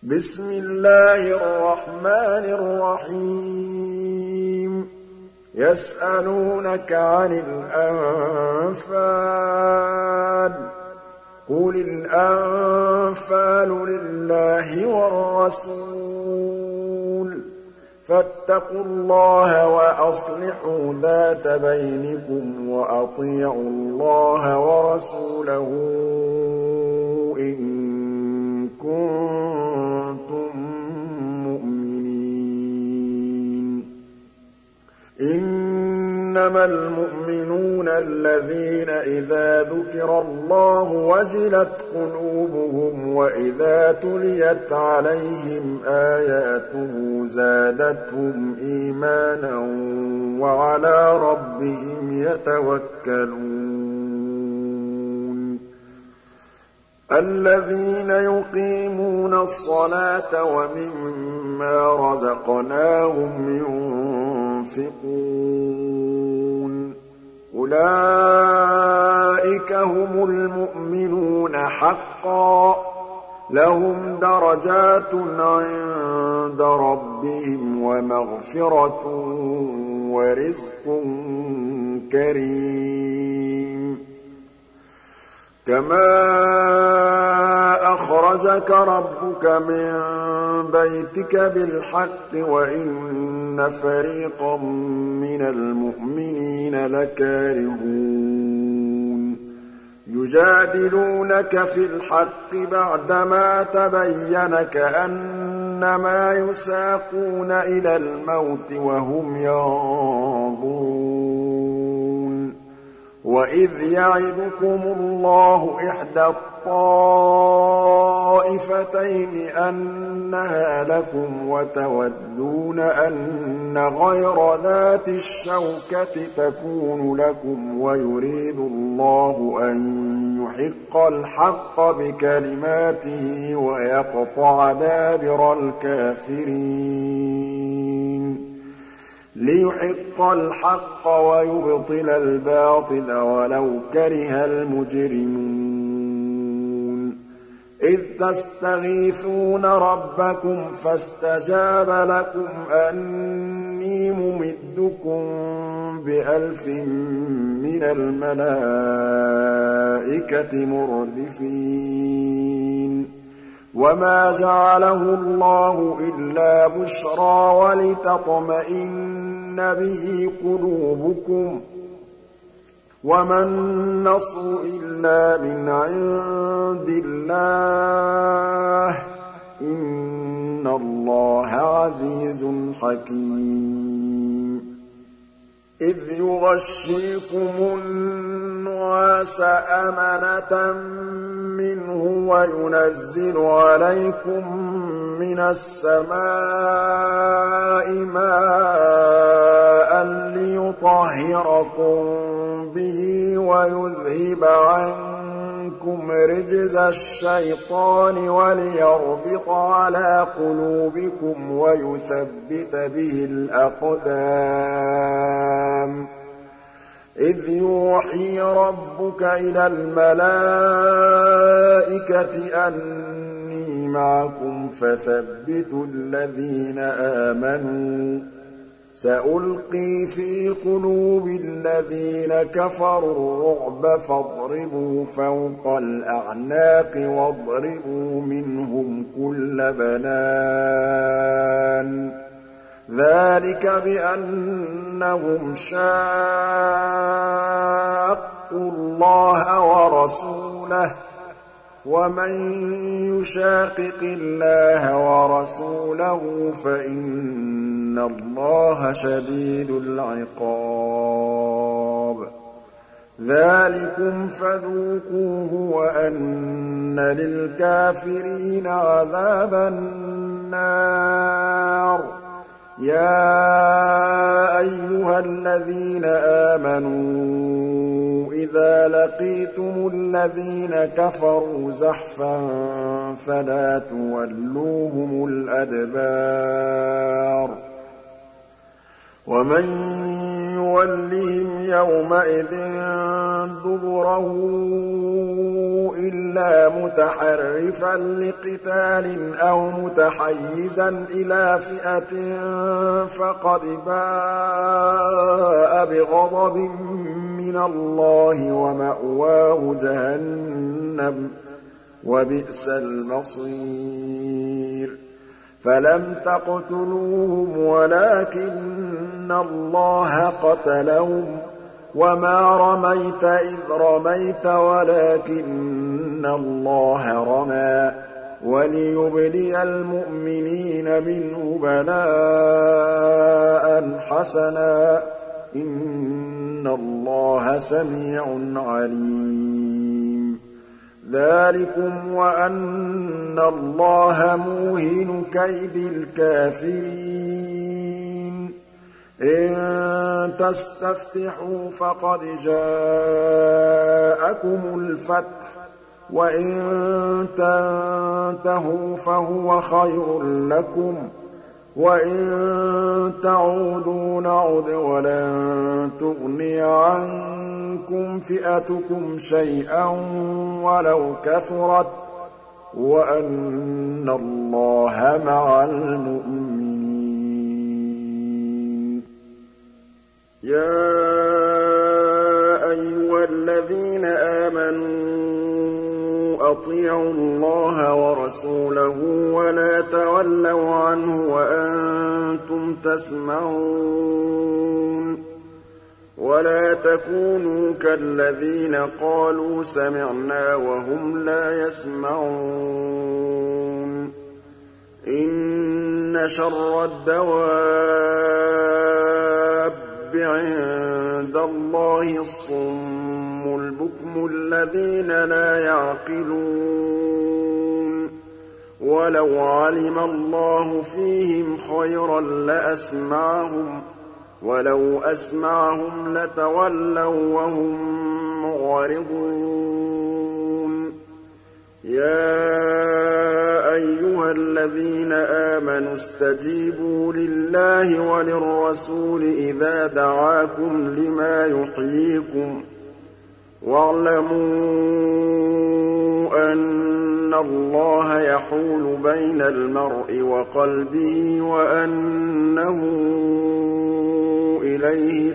بسم الله الرحمن الرحيم يسألونك عن الأنفال قل الأنفال لله والرسول فاتقوا الله وأصلحوا ذات بينكم وأطيعوا الله ورسوله إن كنتم مؤمنين إنما المؤمنون الذين إذا ذكر الله وجلت قلوبهم وإذا تليت عليهم آياته زادتهم إيمانا وعلى ربهم يتوكلون الذين يقيمون الصلاة ومما رزقناهم ينفقون أولئك هم المؤمنون حقا لهم درجات عند ربهم ومغفرة ورزق كريم كما أخرجك ربك من بيتك بالحق وإن فريقا من المؤمنين لكارهون يجادلونك في الحق بعدما تبين كأنما يساقون إلى الموت وهم ينظرون وإذ يعدكم الله إحدى الطائفتين أنها لكم وتودون أن غير ذات الشوكة تكون لكم ويريد الله أن يحق الحق بكلماته ويقطع دابر الكافرين ليحق الحق ويبطل الباطل ولو كره المجرمون إذ تستغيثون ربكم فاستجاب لكم أني ممدكم ب1000 من الملائكة مردفين وما جعله الله إلا بشرى ولتطمئن به قلوبكم وما النصر إلا من عند الله إن الله عزيز حكيم إذ يغشيكم النعاس أمنة منه وينزل عليكم من السماء ماء ليطهركم به ويذهب عنكم رجز الشيطان وليربط على قلوبكم ويثبت به الأقدام إذ يوحي ربك إلى الملائكة أني معكم فثبتوا الذين آمنوا سألقي في قلوب الذين كفروا الرعب فاضربوا فوق الأعناق واضربوا منهم كل بنان ذلك بأنهم شاقوا الله ورسوله ومن يشاقق الله ورسوله فإن الله شديد العقاب ذلكم فذوقوه وأن للكافرين عذاب النار يا أيها الذين آمنوا إذا لقيتم الذين كفروا زحفا فلا تولوهم الأدبار ومن يولهم يومئذ دبره إلا متحرفا لقتال أو متحيزا إلى فئة فقد باء بغضب من الله ومأواه جهنم وبئس المصير فلم تقتلوهم ولكن الله قتلهم وما رميت إذ رميت ولكن الله رمى وليبلي المؤمنين منه بلاء حسنا إن الله سميع عليم ذلكم وأن الله موهن كيد الكافرين إن تستفتحوا فقد جاءكم الفتح وإن تنتهوا فهو خير لكم وإن تعودوا نعد ولن تغني عنكم فئتكم شيئا ولو كثرت وأن الله مع المؤمنين يا أيها الذين آمنوا أطيعوا الله ورسوله ولا تولوا عنه وأنتم تسمعون ولا تكونوا كالذين قالوا سمعنا وهم لا يسمعون إن شر الدواب عند الله الصم البكم الذين لا يعقلون ولو علم الله فيهم خيرا لأسمعهم ولو أسمعهم لتولوا وهم معرضون يا أيها الذين آمنوا استجيبوا لله وللرسول إذا دعاكم لما يحييكم واعلموا أن الله يحول بين المرء وقلبه وأنه إليه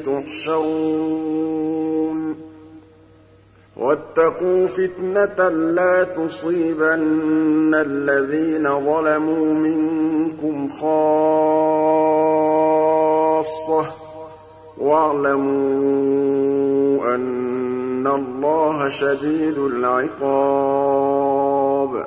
تحشرون واتقوا فتنة لا تصيبن الذين ظلموا منكم خاصة واعلموا أن الله شديد العقاب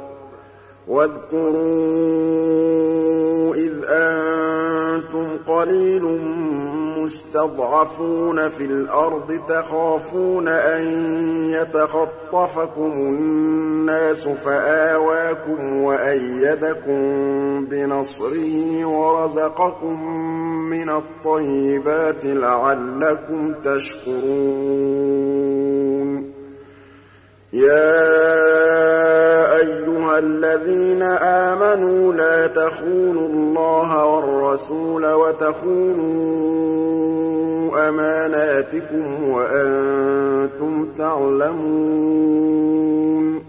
واذكروا إذ أنتم قليل مستضعفون في الأرض تخافون أن يتخطفكم الناس فآواكم وأيدكم بنصره ورزقكم من الطيبات لعلكم تشكرون يا أيها الذين آمنوا لا تخونوا الله والرسول وتخونوا أماناتكم وأنتم تعلمون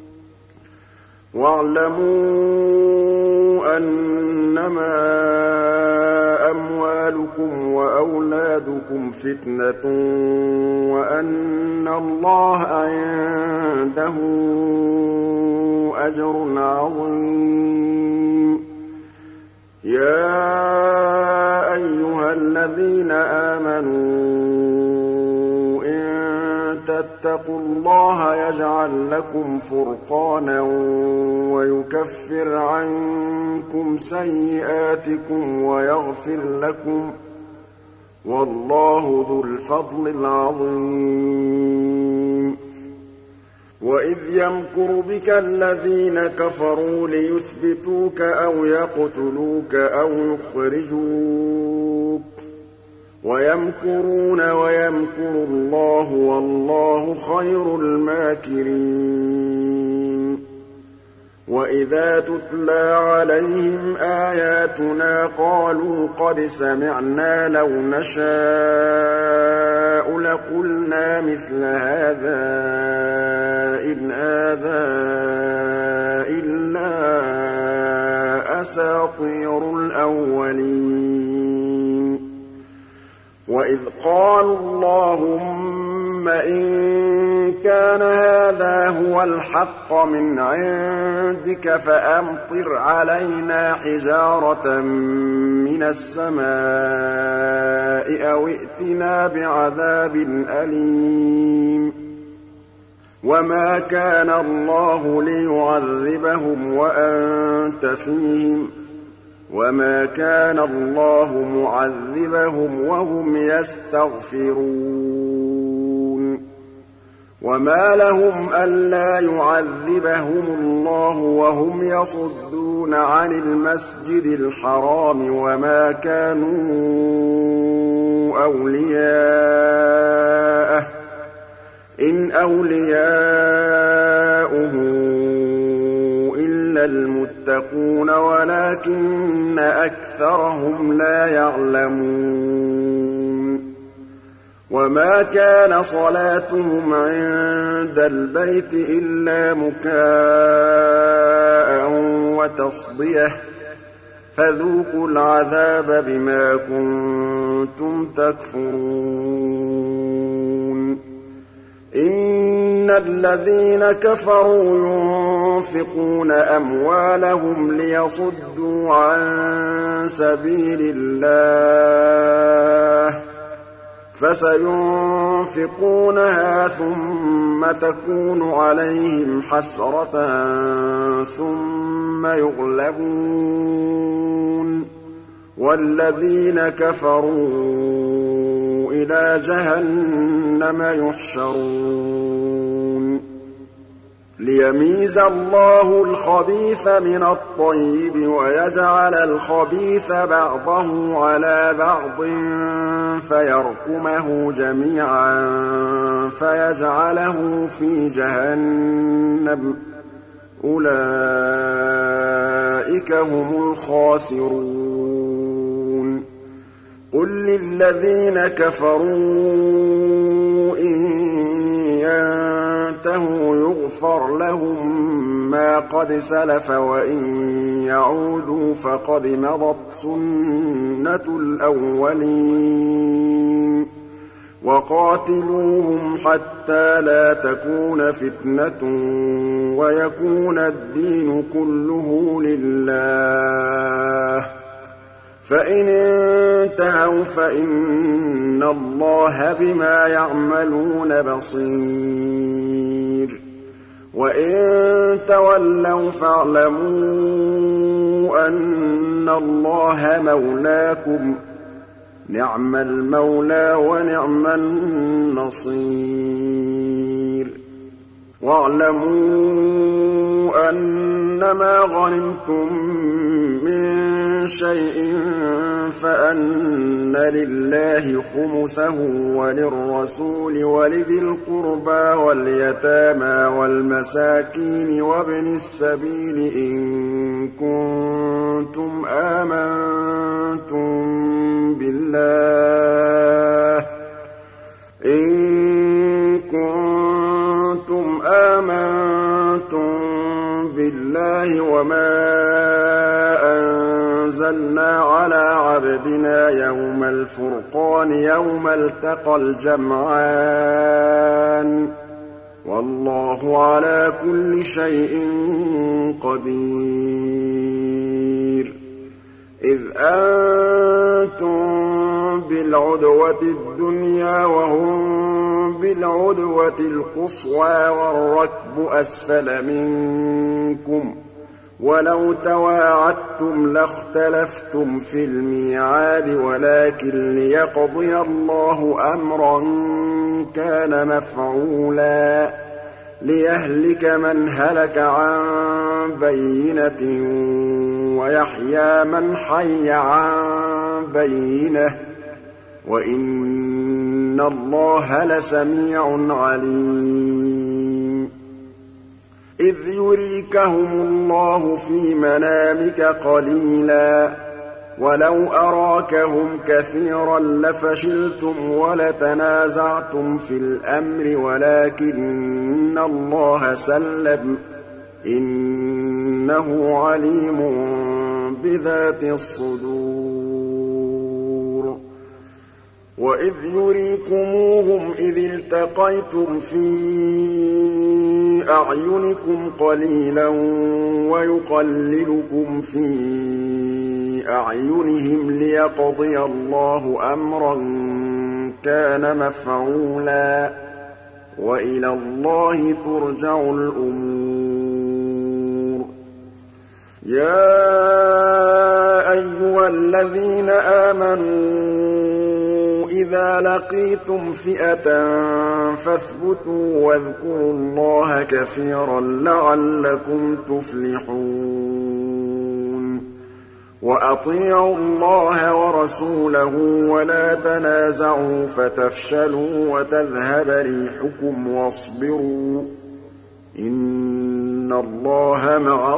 واعلموا أنما أموالكم وأولادكم فتنة وأن الله عنده أجر عظيم يا أيها الذين آمنوا إن تتقوا الله يجعل لكم فرقانا ويكفر عنكم سيئاتكم ويغفر لكم والله ذو الفضل العظيم وإذ يمكر بك الذين كفروا ليثبتوك أو يقتلوك أو يخرجوك ويمكرون ويمكر الله والله خير الماكرين وَإِذَا تُتْلَىٰ عَلَيْهِمْ آيَاتُنَا قَالُوا قَدْ سَمِعْنَا لَوْ نَشَاءُ لَقُلْنَا مِثْلَ هَٰذَا إِنْ هَٰذَا إِلَّا أَسَاطِيرُ الْأَوَّلِينَ وَإِذْ قَالُوا اللَّهُمَّ إِن كَانَ هَٰذَا هُوَ الْحَقَّ مِنْ عِندِكَ فَأَمْطِرْ عَلَيْنَا حِجَارَةً مِّنَ السَّمَاءِ أَوْ ائْتِنَا بِعَذَابٍ أَلِيمٍ وَمَا كَانَ اللَّهُ لِيُعَذِّبَهُمْ وَأَنتَ فِيهِمْ وَمَا كَانَ اللَّهُ مُعَذِّبَهُمْ وَهُمْ يَسْتَغْفِرُونَ وَمَا لَهُمْ أَلَّا يُعَذِّبَهُمُ اللَّهُ وَهُمْ يَصُدُّونَ عَنِ الْمَسْجِدِ الْحَرَامِ وَمَا كَانُوا أَوْلِيَاءَهُ إِنْ أَوْلِيَاؤُهُ إِلَّا الْمُتَّقُونَ وَلَٰكِنَّ أَكْثَرَهُمْ لَا يَعْلَمُونَ وَمَا كَانَ صَلَاتُهُمْ عِندَ الْبَيْتِ إِلَّا مُكَاءً وَتَصْدِيَةً فَذُوقُوا الْعَذَابَ بِمَا كُنتُمْ تَكْفُرُونَ إِنَّ الَّذِينَ كَفَرُوا يُنفِقُونَ أَمْوَالَهُمْ لِيَصُدُّوا عَن سَبِيلِ اللَّهِ فَسَيُنفِقُونَهَا ثُمَّ تَكُونُ عَلَيْهِمْ حَسْرَةً ثُمَّ يُغْلَبُونَ وَالَّذِينَ كَفَرُوا إِلَىٰ جَهَنَّمَ يُحْشَرُونَ لِيَمِيزَ اللَّهُ الْخَبِيثَ مِنَ الطَّيِّبِ وَيَجْعَلَ الْخَبِيثَ بَعْضَهُ عَلَىٰ بَعْضٍ فَيَرْكُمَهُ جَمِيعًا فَيَجْعَلَهُ فِي جَهَنَّمَ ۚ أُولَٰئِكَ هُمُ الْخَاسِرُونَ قُل لِّلَّذِينَ كَفَرُوا إِن يَنتَهُوا يُغْفَرْ لَهُم مَّا قَدْ سَلَفَ وَإِن يَعُودُوا فَقَدْ مَضَتْ سُنَّةُ الْأَوَّلِينَ وَقَاتِلُوهُمْ حَتَّىٰ لَا تَكُونَ فِتْنَةٌ وَيَكُونَ الدِّينُ كُلُّهُ لِلَّهِ ۖ فَإِنِ انتَهَوْا فَإِنَّ اللَّهَ بِمَا يَعْمَلُونَ بَصِيرٌ وَإِن تَوَلَّوْا فَاعْلَمُوا أَنَّ اللَّهَ مَوْلَاكُمْ ۚ نِعْمَ الْمَوْلَىٰ وَنِعْمَ النَّصِيرُ وَاعْلَمُوا أَنَّمَا غَنِمْتُم مِّن شَيْءٍ فَأَنَّ لِلَّهِ خُمُسَهُ وَلِلرَّسُولِ وَلِذِي الْقُرْبَىٰ وَالْيَتَامَىٰ وَالْمَسَاكِينِ وَابْنِ السَّبِيلِ إِن كُنتُمْ آمَنتُم بِاللَّهِ وَمَا أَنزَلْنَا عَلَىٰ عَبْدِنَا يَوْمَ الْفُرْقَانِ يَوْمَ الْتَقَى الْجَمْعَانِ ۗ وَاللَّهُ عَلَىٰ كُلِّ شَيْءٍ قَدِيرٌ إِذْ أَنتُم بِالْعُدْوَةِ الدُّنْيَا وَهُم بِالْعُدْوَةِ الْقُصْوَىٰ وَالرَّكْبُ أَسْفَلَ مِنكُمْ ۚ وَلَوْ تَوَاعَدتُّمْ لَاخْتَلَفْتُمْ فِي الْمِيعَادِ وَلَٰكِن لِّيَقْضِيَ اللَّهُ أَمْرًا كَانَ مَفْعُولًا لِيَهْلِكَ مَنْ هَلَكَ عَن بَيِّنَةٍ وَيَحْيَىٰ مَنْ حَيَّ عَن بَيِّنَةٍ ۗ وَإِنَّ اللَّهَ لَسَمِيعٌ عَلِيمٌ إذ يريكهم الله في منامك قليلا ولو أراكهم كثيرا لفشلتم ولتنازعتم في الأمر ولكن الله سلم إنه عليم بذات الصدور وإذ يريكموهم إذ التقيتم في أعينكم قليلا ويقللكم في أعينهم ليقضي الله أمرا كان مفعولا وإلى الله ترجع الأمور يا أيها الذين آمنوا إذا لقيتم فئة فاثبتوا واذكروا الله كثيرا لعلكم تفلحون وأطيعوا الله ورسوله ولا تنازعوا فتفشلوا وتذهب ريحكم واصبروا إن الله مع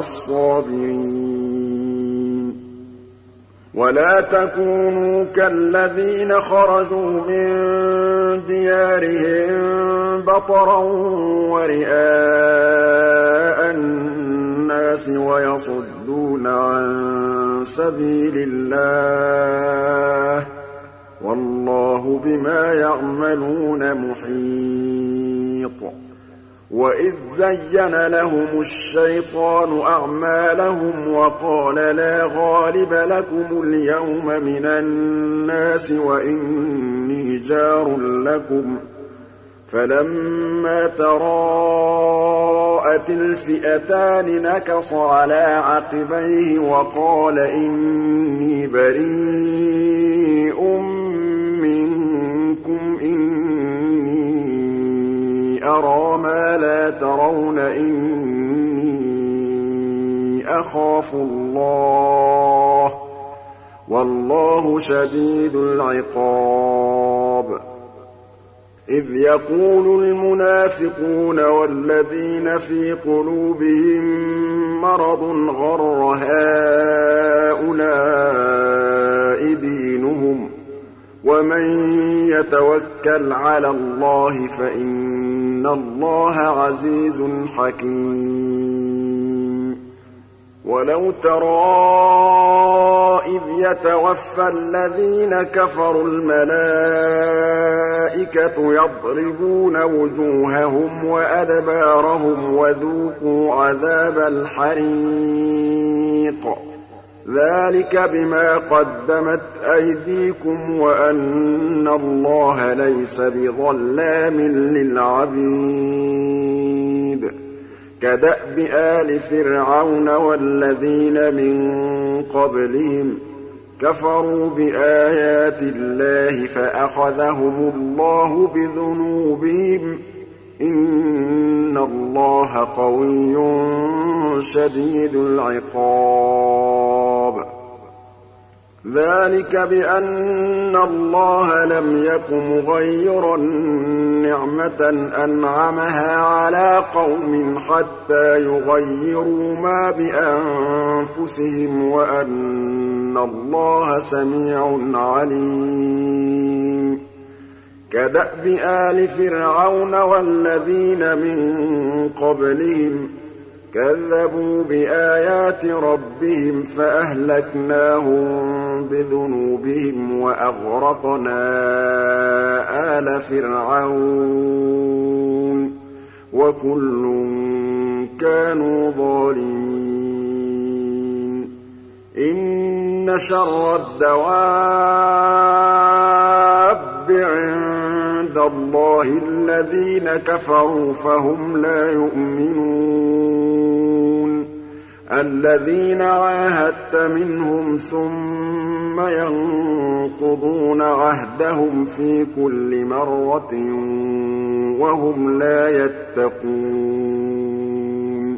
الصابرين ولا تكونوا كالذين خرجوا من ديارهم بطرا ورئاء الناس ويصدون عن سبيل الله والله بما يعملون محيط وإذ زين لهم الشيطان أعمالهم وقال لا غالب لكم اليوم من الناس وإني جار لكم فلما تراءت الفئتان نكص على عقبيه وقال إني بريء منكم إني أرى ما لا ترون إني أخاف الله والله شديد العقاب إذ يقول المنافقون والذين في قلوبهم مرض غر هؤلاء دينهم ومن يتوكل على الله فإن الله عزيز حكيم ولو ترى إذ يتوفى الذين كفروا الملائكة يضربون وجوههم وأدبارهم وذوقوا عذاب الحريق ذلك بما قدمت أيديكم وأن الله ليس بظلام للعبيد كدأب آل فرعون والذين من قبلهم كفروا بآيات الله فأخذهم الله بذنوبهم إن الله قوي شديد العقاب ذلك بأن الله لم يك مغيرا نعمة أنعمها على قوم حتى يغيروا ما بأنفسهم وأن الله سميع عليم كدأب آل فرعون والذين من قبلهم كذبوا بآيات ربهم فأهلكناهم بذنوبهم وأغرقنا آل فرعون وكل كانوا ظالمين إن شر الدواب عند الله الذين كفروا فهم لا يؤمنون الذين عاهدت منهم ثم ينقضون عهدهم في كل مرة وهم لا يتقون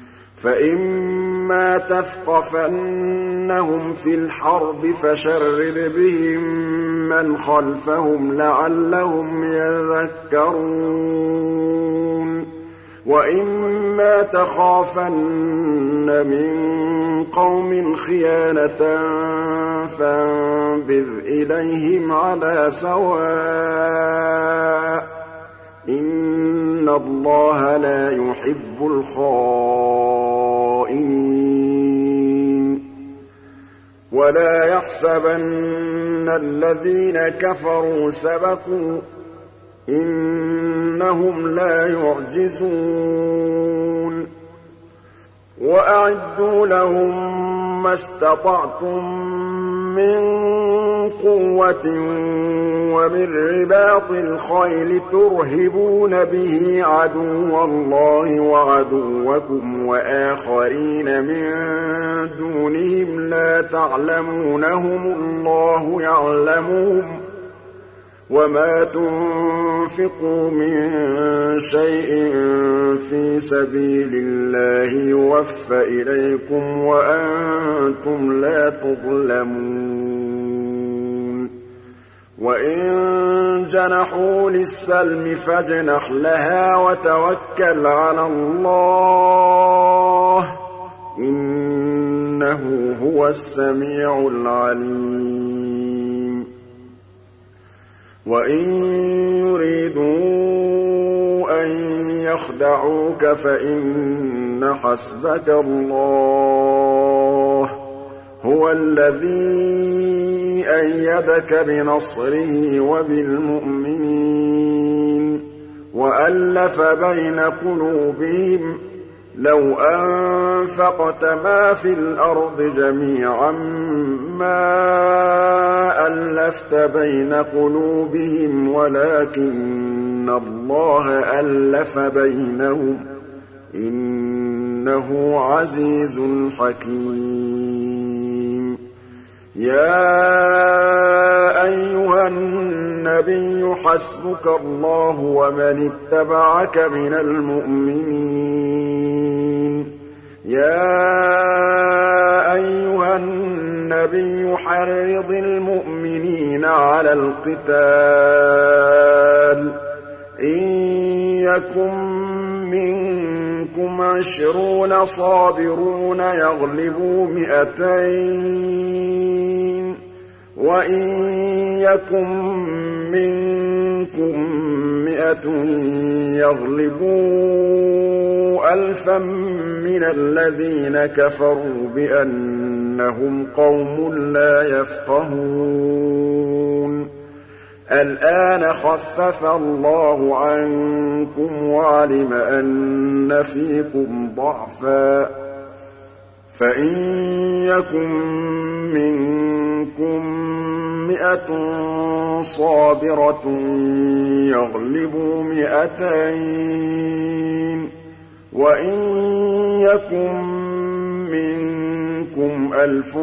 فإما تثقفنهم في الحرب فشرد بهم من خلفهم لعلهم يذكرون وَإِمَّا تَخَافَنَّ مِن قَوْمٍ خِيَانَةً فَانبِذْ إِلَيْهِمْ عَلَىٰ سَوَاءٍ ۚ إِنَّ اللَّهَ لَا يُحِبُّ الْخَائِنِينَ وَلَا يَحْسَبَنَّ الَّذِينَ كَفَرُوا سَبَقُوا ۚ إِنَّهُمْ لَا يُعْجِزُونَ وَأَعِدُّوا لَهُم مَّا اسْتَطَعْتُم مِّن قُوَّةٍ وَمِن رِّبَاطِ الْخَيْلِ تُرْهِبُونَ بِهِ عَدُوَّ اللَّهِ وَعَدُوَّكُمْ وَآخَرِينَ مِن دُونِهِمْ لَا تَعْلَمُونَهُمُ اللَّهُ يَعْلَمُهُمْ ۚ وَمَا تُنفِقُوا مِن شَيْءٍ فِي سَبِيلِ اللَّهِ يُوَفَّ إِلَيْكُمْ وَأَنتُمْ لَا تُظْلَمُونَ وَإِن جَنَحُوا لِلسَّلْمِ فَاجْنَحْ لَهَا وَتَوَكَّلْ عَلَى اللَّهِ ۚ إِنَّهُ هُوَ السَّمِيعُ الْعَلِيمُ وَإِن يُرِيدُوا أَن يَخْدَعُوكَ فَإِنَّ حَسْبَكَ اللَّهُ ۚ هُوَ الَّذِي أَيَّدَكَ بِنَصْرِهِ وَبِالْمُؤْمِنِينَ وَأَلَّفَ بَيْنَ قُلُوبِهِمْ ۚ لَوْ أَنفَقْتَ مَا فِي الْأَرْضِ جَمِيعًا مَّا أَلَّفْتَ بَيْنَ قُلُوبِهِمْ وَلَٰكِنَّ اللَّهَ أَلَّفَ بَيْنَهُمْ ۚ إِنَّهُ عَزِيزٌ حَكِيمٌ يَا أَيُّهَا النَّبِيُّ حَسْبُكَ اللَّهُ وَمَنِ اتَّبَعَكَ مِنَ الْمُؤْمِنِينَ يَا أَيُّهَا النَّبِيُّ حَرِّضِ الْمُؤْمِنِينَ عَلَى الْقِتَالِ ۚ إِن يَكُن مِّنكُمْ 20 صَابِرُونَ يَغْلِبُوا 200 ۚ وَإِن يَكُن مِّنكُم 100 يَغْلِبُوا 1000 مِّنَ الَّذِينَ كَفَرُوا بِأَنَّهُمْ قَوْمٌ لَّا يَفْقَهُونَ الْآنَ خَفَّفَ اللَّهُ عَنكُمْ وَعَلِمَ أَنَّ فِيكُمْ ضَعْفًا ۚ فَإِن يَكُن مِّنكُم 100 صَابِرَةٌ يَغْلِبُوا 200 ۚ وَإِن يَكُن مِّنكُمْ 1000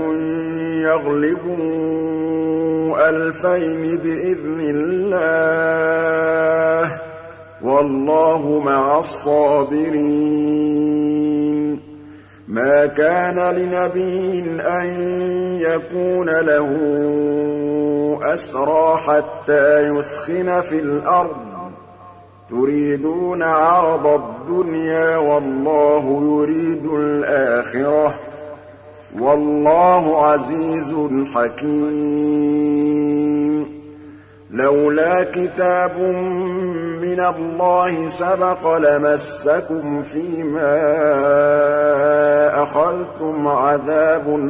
يَغْلِبُوا 2000 بِإِذْنِ اللَّهِ ۗ وَاللَّهُ مَعَ الصَّابِرِينَ مَا كَانَ لِنَبِيٍّ أَن يَكُونَ لَهُ أَسْرَىٰ حَتَّىٰ يُثْخِنَ فِي الْأَرْضِ ۚ تُرِيدُونَ عَرَضَ الدُّنْيَا وَاللَّهُ يُرِيدُ الْآخِرَةَ ۗ وَاللَّهُ عَزِيزٌ حَكِيمٌ لَّوْلَا كِتَابٌ مِّنَ اللَّهِ سَبَقَ لَمَسَّكُمْ فِيمَا أَخَذْتُمْ عَذَابٌ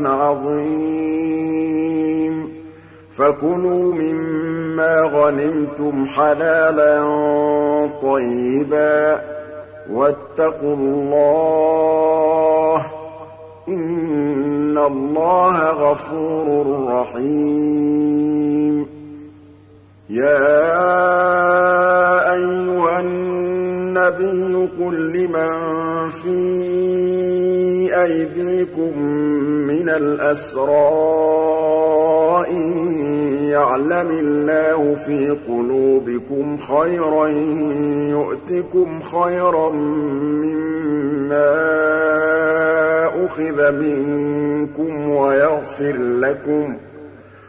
عَظِيمٌ فَكُلُوا مِمَّا غَنِمْتُمْ حَلَالًا طَيِّبًا وَاتَّقُوا اللَّهَ ۚ إِنَّ اللَّهَ غَفُورٌ رَّحِيمٌ يَا أَيُّهَا النَّبِيُّ قُل لِّمَن فِي أَيْدِيكُم مِّنَ الْأَسْرَىٰ إِن يَعْلَمِ اللَّهُ فِي قُلُوبِكُمْ خَيْرًا يُؤْتِكُمْ خَيْرًا مِّمَّا أُخِذَ مِنكُمْ وَيَغْفِرْ لَكُمْ ۗ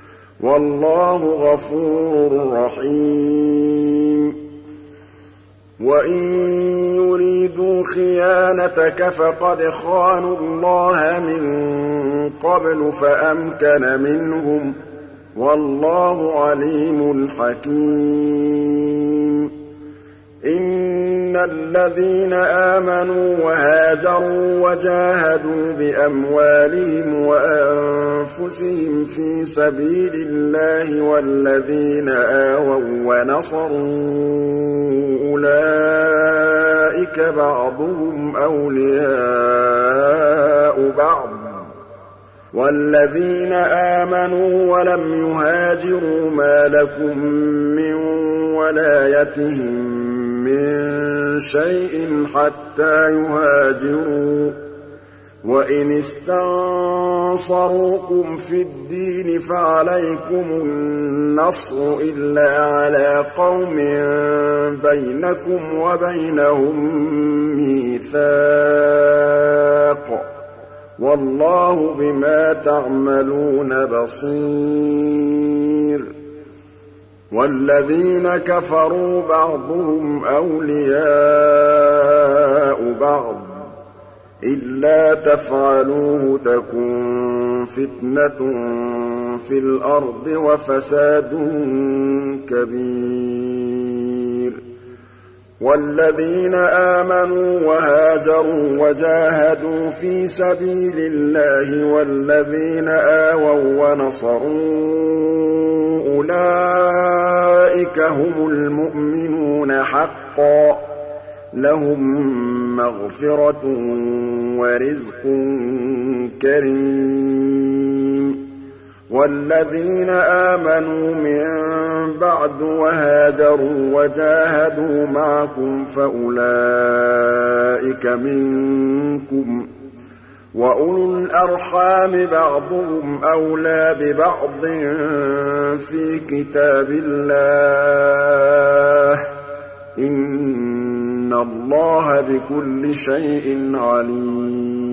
وَاللَّهُ غَفُورٌ رَّحِيمٌ وَإِن يُرِيدُوا خِيَانَتَكَ فَقَدْ خَانُوا اللَّهَ مِن قَبْلُ فَأَمْكَنَ مِنْهُمْ ۗ وَاللَّهُ عَلِيمٌ حَكِيمٌ. إِنَّ الَّذِينَ آمَنُوا وَهَاجَرُوا وَجَاهَدُوا بِأَمْوَالِهِمْ وَأَنفُسِهِمْ فِي سَبِيلِ اللَّهِ وَالَّذِينَ آوَوا وَّنَصَرُوا أُولَٰئِكَ بَعْضُهُمْ أَوْلِيَاءُ بَعْضٍ ۚ وَالَّذِينَ آمَنُوا وَلَمْ يُهَاجِرُوا مَا لَكُم مِّن وَلَايَتِهِم مِّن شَيْءٍ حَتَّىٰ يُهَاجِرُوا ۚ وَإِنِ اسْتَنصَرُوكُمْ فِي الدِّينِ فَعَلَيْكُمُ النَّصْرُ إِلَّا عَلَىٰ قَوْمٍ بَيْنَكُمْ وَبَيْنَهُم مِّيثَاقٌ ۗ وَاللَّهُ بِمَا تَعْمَلُونَ بَصِيرٌ. وَالَّذِينَ كَفَرُوا بَعْضُهُمْ أَوْلِيَاءُ بَعْضٍ ۚ إِلَّا تَفْعَلُوهُ تَكُن فِتْنَةٌ فِي الْأَرْضِ وَفَسَادٌ كَبِيرٌ. وَالَّذِينَ آمَنُوا وَهَاجَرُوا وَجَاهَدُوا فِي سَبِيلِ اللَّهِ وَالَّذِينَ آوَوا وَّنَصَرُوا أُولَٰئِكَ هُمُ الْمُؤْمِنُونَ حَقًّا ۚ لَّهُم مَّغْفِرَةٌ وَرِزْقٌ كَرِيمٌ. وَالَّذِينَ آمَنُوا مِن بَعْدُ وَهَاجَرُوا وَجَاهَدُوا مَعَكُمْ فَأُولَٰئِكَ مِنكُمْ ۚ وَأُولُو الْأَرْحَامِ بَعْضُهُمْ أَوْلَىٰ بِبَعْضٍ فِي كِتَابِ اللَّهِ ۗ إِنَّ اللَّهَ بِكُلِّ شَيْءٍ عَلِيمٌ.